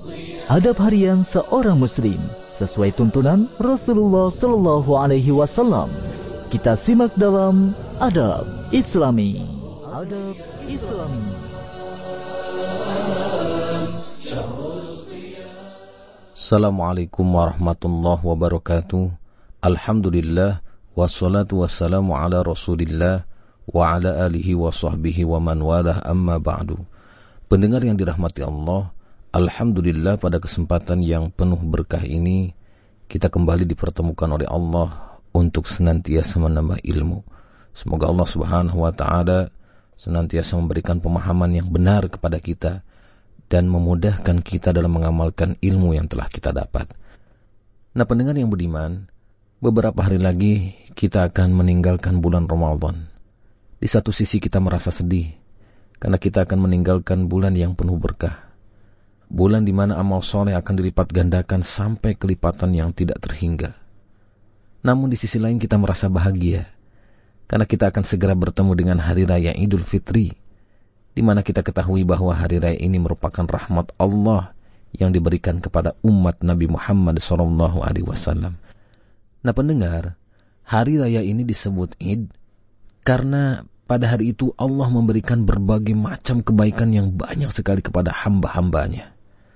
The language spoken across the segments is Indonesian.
Adab harian seorang muslim sesuai tuntunan Rasulullah sallallahu alaihi wasallam. Kita simak dalam Adab Islami. Adab Islami. Assalamualaikum warahmatullahi wabarakatuh. Alhamdulillah wassalatu wassalamu ala Rasulillah wa ala alihi wa sahbihi wa man walah, amma ba'du. Pendengar yang dirahmati Allah, alhamdulillah pada kesempatan yang penuh berkah ini kita kembali dipertemukan oleh Allah untuk senantiasa menambah ilmu. Semoga Allah Subhanahu wa taala senantiasa memberikan pemahaman yang benar kepada kita dan memudahkan kita dalam mengamalkan ilmu yang telah kita dapat. Nah, pendengar yang budiman, beberapa hari lagi kita akan meninggalkan bulan Ramadan. Di satu sisi kita merasa sedih karena kita akan meninggalkan bulan yang penuh berkah. Bulan di mana amal soleh akan dilipat gandakan sampai kelipatan yang tidak terhingga. Namun di sisi lain kita merasa bahagia karena kita akan segera bertemu dengan hari raya Idul Fitri, di mana kita ketahui bahwa hari raya ini merupakan rahmat Allah yang diberikan kepada umat Nabi Muhammad SAW. Nah pendengar, hari raya ini disebut Id karena pada hari itu Allah memberikan berbagai macam kebaikan yang banyak sekali kepada hamba-hambanya.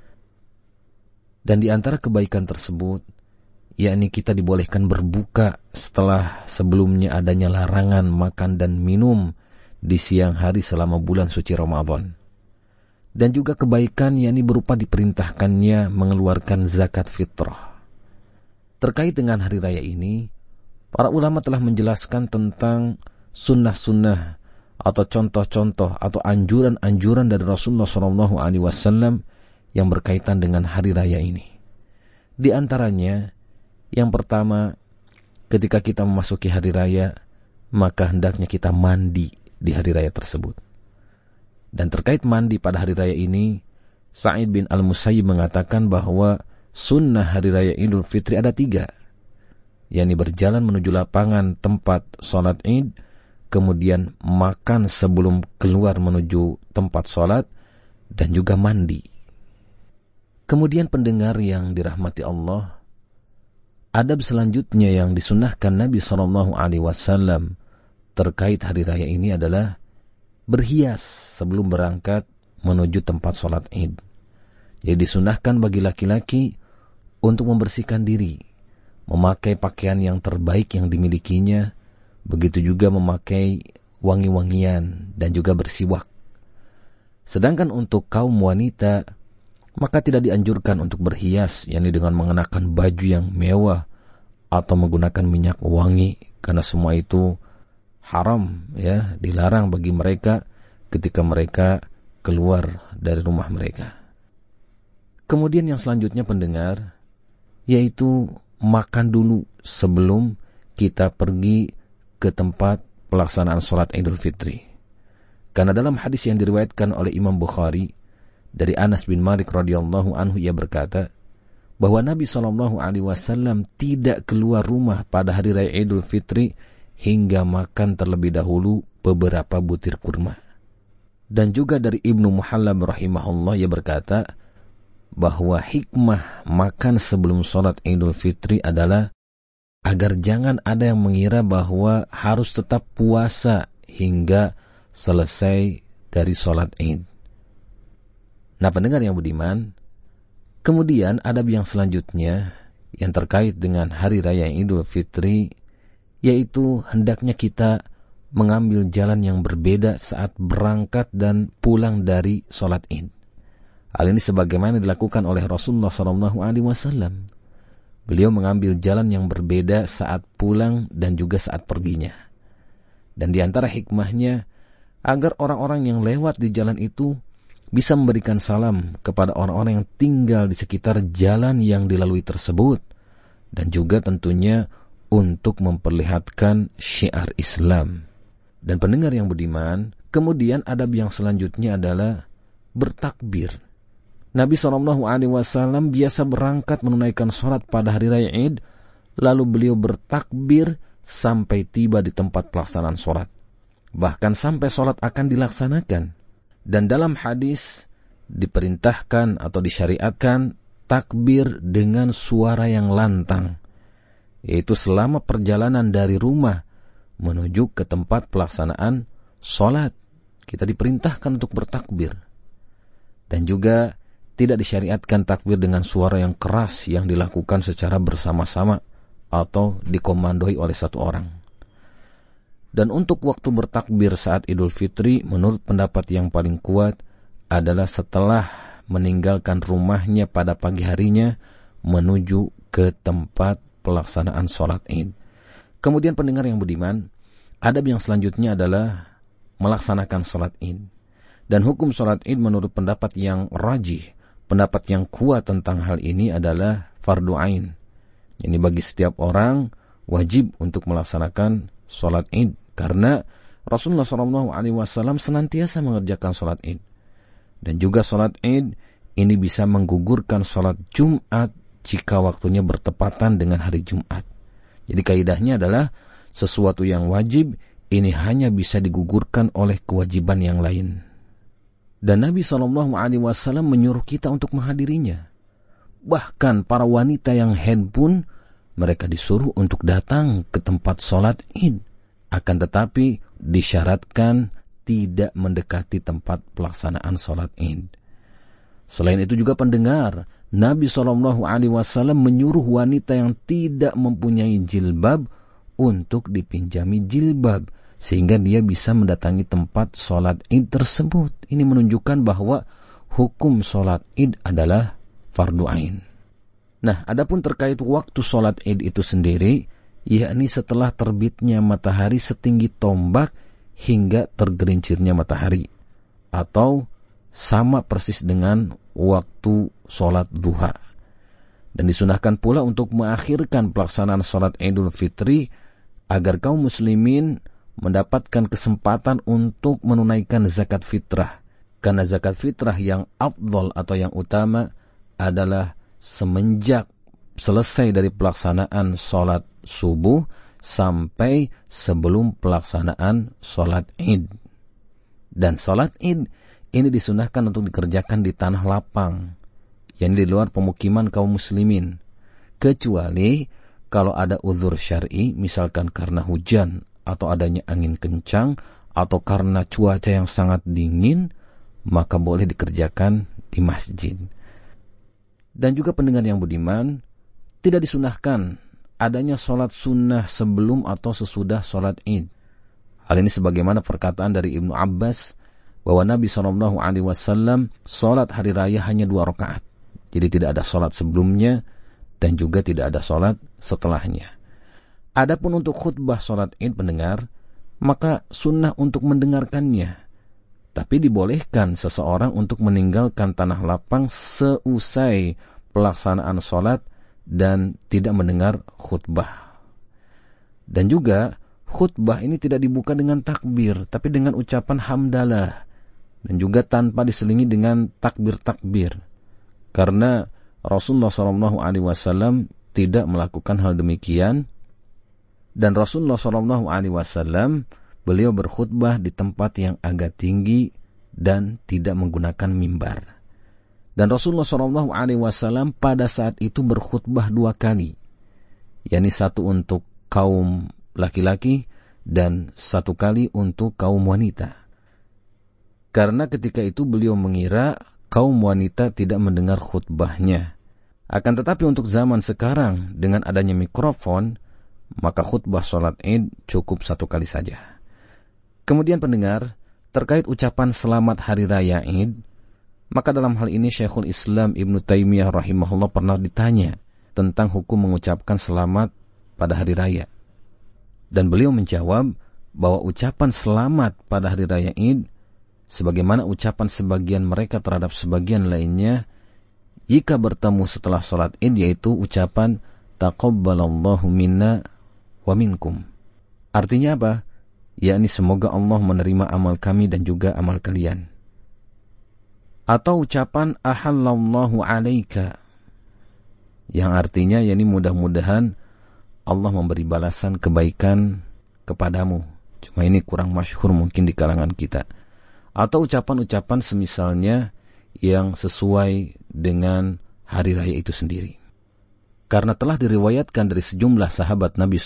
Dan di antara kebaikan tersebut, yakni kita dibolehkan berbuka setelah sebelumnya adanya larangan makan dan minum di siang hari selama bulan suci Ramadan. Dan juga kebaikan yakni berupa diperintahkannya mengeluarkan zakat fitrah. Terkait dengan hari raya ini, para ulama telah menjelaskan tentang sunnah-sunnah atau contoh-contoh atau anjuran-anjuran dari Rasulullah SAW yang berkaitan dengan hari raya ini. Di antaranya, yang pertama, ketika kita memasuki hari raya, maka hendaknya kita mandi di hari raya tersebut. Dan terkait mandi pada hari raya ini, Sa'id bin Al-Musayyib mengatakan bahwa sunnah hari raya Idul Fitri ada 3, yakni berjalan menuju lapangan tempat sholat Id, kemudian makan sebelum keluar menuju tempat sholat, dan juga mandi. Kemudian pendengar yang dirahmati Allah, adab selanjutnya yang disunnahkan Nabi SAW terkait hari raya ini adalah berhias sebelum berangkat menuju tempat sholat Id. Jadi disunnahkan bagi laki-laki untuk membersihkan diri, memakai pakaian yang terbaik yang dimilikinya, begitu juga memakai wangi-wangian dan juga bersiwak. Sedangkan untuk kaum wanita, maka tidak dianjurkan untuk berhias, yakni dengan mengenakan baju yang mewah atau menggunakan minyak wangi, karena semua itu haram, ya, dilarang bagi mereka ketika mereka keluar dari rumah mereka. Kemudian yang selanjutnya pendengar, yaitu makan dulu sebelum kita pergi ke tempat pelaksanaan sholat Idul Fitri. Karena dalam hadis yang diriwayatkan oleh Imam Bukhari dari Anas bin Malik radhiyallahu anhu, ia berkata bahwa Nabi SAW tidak keluar rumah pada hari raya Idul Fitri hingga makan terlebih dahulu beberapa butir kurma. Dan juga dari Ibnu Muhallab rahimahullah, ia berkata bahwa hikmah makan sebelum sholat Idul Fitri adalah agar jangan ada yang mengira bahwa harus tetap puasa hingga selesai dari sholat Id. Nah pendengar yang budiman, kemudian adab yang selanjutnya yang terkait dengan hari raya Idul Fitri, yaitu hendaknya kita mengambil jalan yang berbeda saat berangkat dan pulang dari sholat Id. Hal ini sebagaimana dilakukan oleh Rasulullah SAW. Beliau mengambil jalan yang berbeda saat pulang dan juga saat perginya. Dan di antara hikmahnya, agar orang-orang yang lewat di jalan itu bisa memberikan salam kepada orang-orang yang tinggal di sekitar jalan yang dilalui tersebut, dan juga tentunya untuk memperlihatkan syiar Islam. Dan pendengar yang budiman, kemudian adab yang selanjutnya adalah bertakbir. Nabi SAW biasa berangkat menunaikan sholat pada hari raya Id, lalu beliau bertakbir sampai tiba di tempat pelaksanaan sholat. Bahkan sampai sholat akan dilaksanakan. Dan dalam hadis diperintahkan atau disyariatkan takbir dengan suara yang lantang, yaitu selama perjalanan dari rumah menuju ke tempat pelaksanaan sholat. Kita diperintahkan untuk bertakbir. Dan juga tidak disyariatkan takbir dengan suara yang keras yang dilakukan secara bersama-sama atau dikomandoi oleh satu orang. Dan untuk waktu bertakbir saat Idul Fitri, menurut pendapat yang paling kuat adalah setelah meninggalkan rumahnya pada pagi harinya menuju ke tempat pelaksanaan sholat Id. Kemudian pendengar yang budiman, adab yang selanjutnya adalah melaksanakan sholat Id. Dan hukum sholat Id menurut pendapat yang rajih, pendapat yang kuat tentang hal ini adalah fardu ain. Ini bagi setiap orang wajib untuk melaksanakan sholat Id. Karena Rasulullah SAW senantiasa mengerjakan sholat Id. Dan juga sholat Id ini bisa menggugurkan sholat Jumat jika waktunya bertepatan dengan hari Jumat. Jadi kaidahnya adalah sesuatu yang wajib ini hanya bisa digugurkan oleh kewajiban yang lain. Dan Nabi SAW menyuruh kita untuk menghadirinya. Bahkan para wanita yang haid pun mereka disuruh untuk datang ke tempat sholat Id. Akan tetapi disyaratkan tidak mendekati tempat pelaksanaan sholat Id. Selain itu juga pendengar, Nabi SAW menyuruh wanita yang tidak mempunyai jilbab untuk dipinjami jilbab, sehingga dia bisa mendatangi tempat sholat Id tersebut. Ini menunjukkan bahwa hukum sholat Id adalah fardu ain. Nah, adapun terkait waktu sholat Id itu sendiri, yakni setelah terbitnya matahari setinggi tombak hingga tergelincirnya matahari, atau sama persis dengan waktu sholat duha. Dan disunahkan pula untuk mengakhirkan pelaksanaan sholat Idul Fitri agar kaum muslimin mendapatkan kesempatan untuk menunaikan zakat fitrah. Karena zakat fitrah yang afdol atau yang utama adalah semenjak selesai dari pelaksanaan sholat subuh sampai sebelum pelaksanaan sholat Id. Dan sholat Id ini disunahkan untuk dikerjakan di tanah lapang, yang di luar pemukiman kaum muslimin. Kecuali kalau ada uzur syar'i, misalkan karena hujan, atau adanya angin kencang, atau karena cuaca yang sangat dingin, maka boleh dikerjakan di masjid. Dan juga pendengar yang budiman, tidak disunahkan adanya sholat sunnah sebelum atau sesudah sholat Id. Hal ini sebagaimana perkataan dari Ibnu Abbas, bahwa Nabi SAW sholat hari raya hanya 2 rakaat. Jadi tidak ada sholat sebelumnya, dan juga tidak ada sholat setelahnya. Adapun untuk khutbah sholat Id pendengar, maka sunnah untuk mendengarkannya. Tapi dibolehkan seseorang untuk meninggalkan tanah lapang seusai pelaksanaan sholat dan tidak mendengar khutbah. Dan juga khutbah ini tidak dibuka dengan takbir, tapi dengan ucapan hamdalah. Dan juga tanpa diselingi dengan takbir-takbir. Karena Rasulullah SAW tidak melakukan hal demikian. Dan Rasulullah SAW beliau berkhutbah di tempat yang agak tinggi dan tidak menggunakan mimbar. Dan Rasulullah SAW pada saat itu berkhutbah 2 kali. yakni satu untuk kaum laki-laki dan satu kali untuk kaum wanita. Karena ketika itu beliau mengira kaum wanita tidak mendengar khutbahnya. Akan tetapi untuk zaman sekarang dengan adanya mikrofon, maka khutbah sholat Id cukup satu kali saja. Kemudian pendengar, terkait ucapan selamat hari raya Id, maka dalam hal ini Syekhul Islam Ibnu Taimiyah rahimahullah pernah ditanya tentang hukum mengucapkan selamat pada hari raya. Dan beliau menjawab bahwa ucapan selamat pada hari raya Id, sebagaimana ucapan sebagian mereka terhadap sebagian lainnya, jika bertemu setelah sholat Id, yaitu ucapan taqabbalallahu minna wa minkum. Artinya apa? Yakni semoga Allah menerima amal kami dan juga amal kalian. Atau ucapan ahallallahu alaika, yang artinya yakni mudah-mudahan Allah memberi balasan kebaikan kepadamu. Cuma ini kurang masyhur mungkin di kalangan kita. Atau ucapan-ucapan semisalnya yang sesuai dengan hari raya itu sendiri. Karena telah diriwayatkan dari sejumlah sahabat Nabi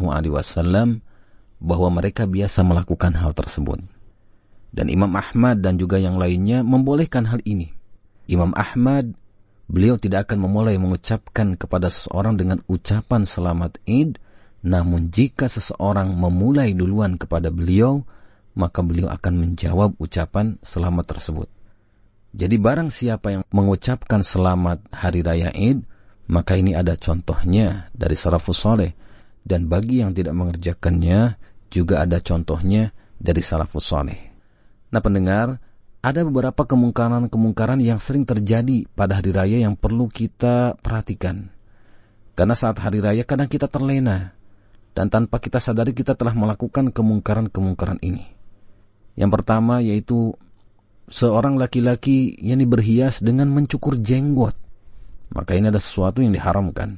SAW bahwa mereka biasa melakukan hal tersebut. Dan Imam Ahmad dan juga yang lainnya membolehkan hal ini. Imam Ahmad, beliau tidak akan memulai mengucapkan kepada seseorang dengan ucapan selamat Id, namun jika seseorang memulai duluan kepada beliau, maka beliau akan menjawab ucapan selamat tersebut. Jadi barang siapa yang mengucapkan selamat hari raya Id, maka ini ada contohnya dari salafus saleh. Dan bagi yang tidak mengerjakannya, juga ada contohnya dari salafus saleh. Nah pendengar, ada beberapa kemungkaran-kemungkaran yang sering terjadi pada hari raya yang perlu kita perhatikan. Karena saat hari raya kadang kita terlena, dan tanpa kita sadari kita telah melakukan kemungkaran-kemungkaran ini. Yang pertama yaitu seorang laki-laki yang berhias dengan mencukur jenggot. Maka ini ada sesuatu yang diharamkan.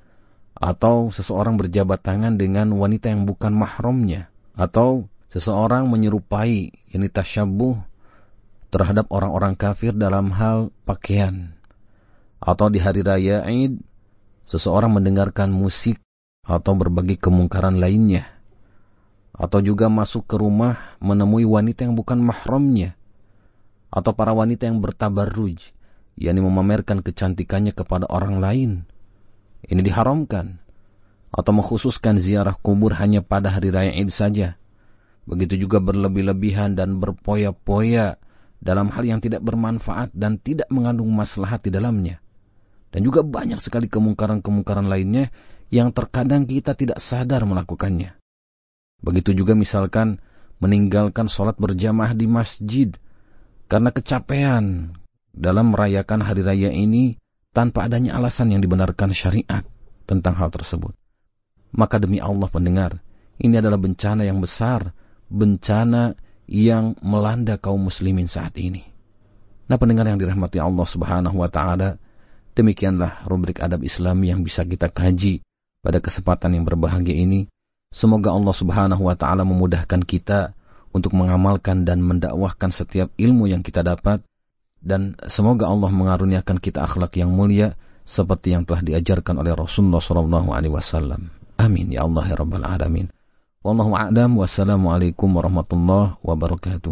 Atau seseorang berjabat tangan dengan wanita yang bukan mahramnya. Atau seseorang menyerupai, yakni tasyabbuh terhadap orang-orang kafir dalam hal pakaian. Atau di hari raya Id, seseorang mendengarkan musik atau berbagai kemungkaran lainnya. Atau juga masuk ke rumah menemui wanita yang bukan mahramnya. Atau para wanita yang bertabarruj, yakni memamerkan kecantikannya kepada orang lain. Ini diharamkan. Atau mengkhususkan ziarah kubur hanya pada hari raya Id saja. Begitu juga berlebih-lebihan dan berpoya-poya dalam hal yang tidak bermanfaat dan tidak mengandung maslahat di dalamnya. Dan juga banyak sekali kemungkaran-kemungkaran lainnya yang terkadang kita tidak sadar melakukannya. Begitu juga misalkan meninggalkan sholat berjamaah di masjid karena kecapean dalam merayakan hari raya ini tanpa adanya alasan yang dibenarkan syariat tentang hal tersebut. Maka demi Allah pendengar, ini adalah bencana yang besar, bencana yang melanda kaum muslimin saat ini. Nah pendengar yang dirahmati Allah Subhanahu wa Ta'ala, demikianlah rubrik adab Islami yang bisa kita kaji pada kesempatan yang berbahagia ini. Semoga Allah Subhanahu wa Ta'ala memudahkan kita untuk mengamalkan dan mendakwahkan setiap ilmu yang kita dapat. Dan semoga Allah mengaruniakan kita akhlak yang mulia seperti yang telah diajarkan oleh Rasulullah SAW. Amin ya Allah ya Rabbal Alamin. Wallahu a'lam. Wassalamualaikum warahmatullahi wabarakatuh.